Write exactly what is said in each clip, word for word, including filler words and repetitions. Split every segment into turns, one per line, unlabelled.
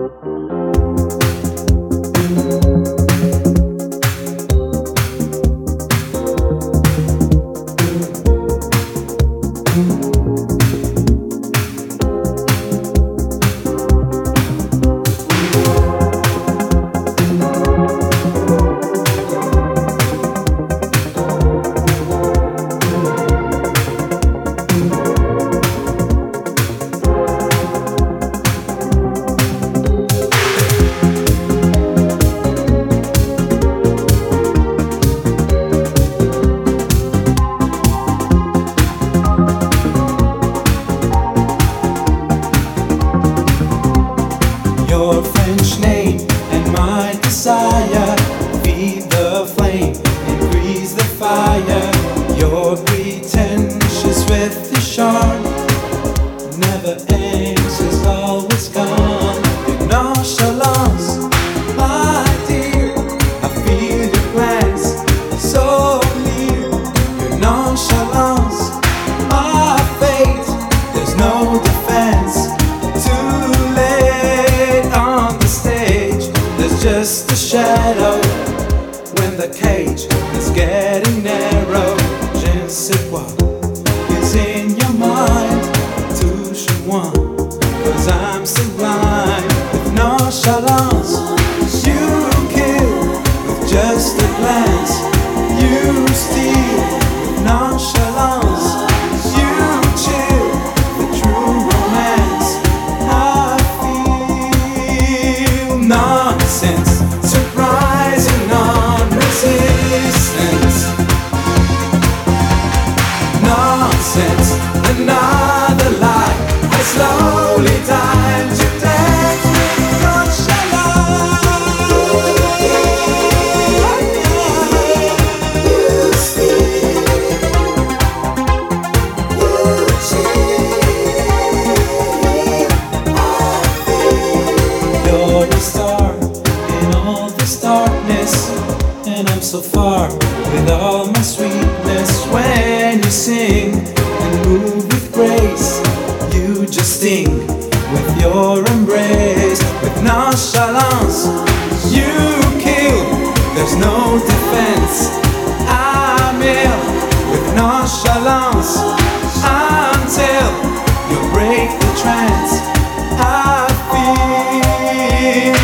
Your French name and my desire, feed the flame, increase the fire. You're pretentious with your charm, never ends, is always gone. Your nonchalance, my dear, I feel your glance so near. Your nonchalance, my fate, there's no defense. Too late on the stage, there's just a shadow when the cage is getting narrow. Je ne sais quoi is in your mind, touche moi, cause I'm so blind. With nonchalance, you kill with just a glance. You steal with nonchalance, you chill with true romance. I feel nonsense, surprising non-resistance. Nonsense, another lie. I slowly die to death with nonchalance. You steal, you cheat. I feel you're a star in all this darkness, and I'm so far with all my sweetness. When you sing and move with grace, you just sting with your embrace. With nonchalance, you kill, there's no defense. I'm ill with nonchalance until you break the trance. I feel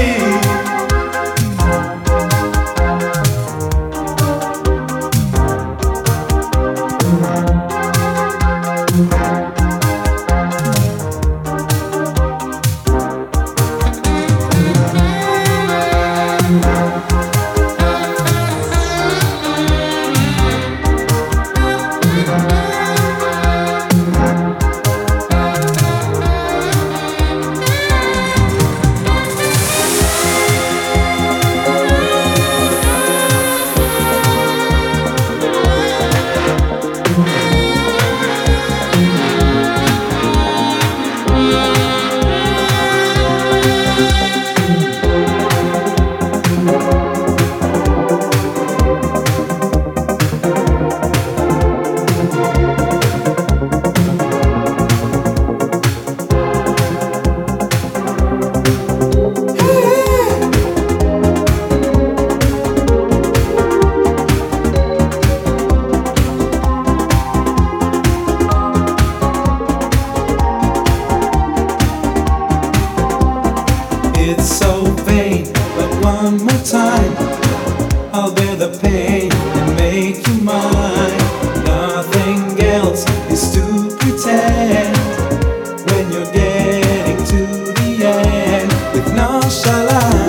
it's so vain, but one more time I'll bear the pain and make you mine. Nothing else is to pretend when you're getting to the end. With nonchalance,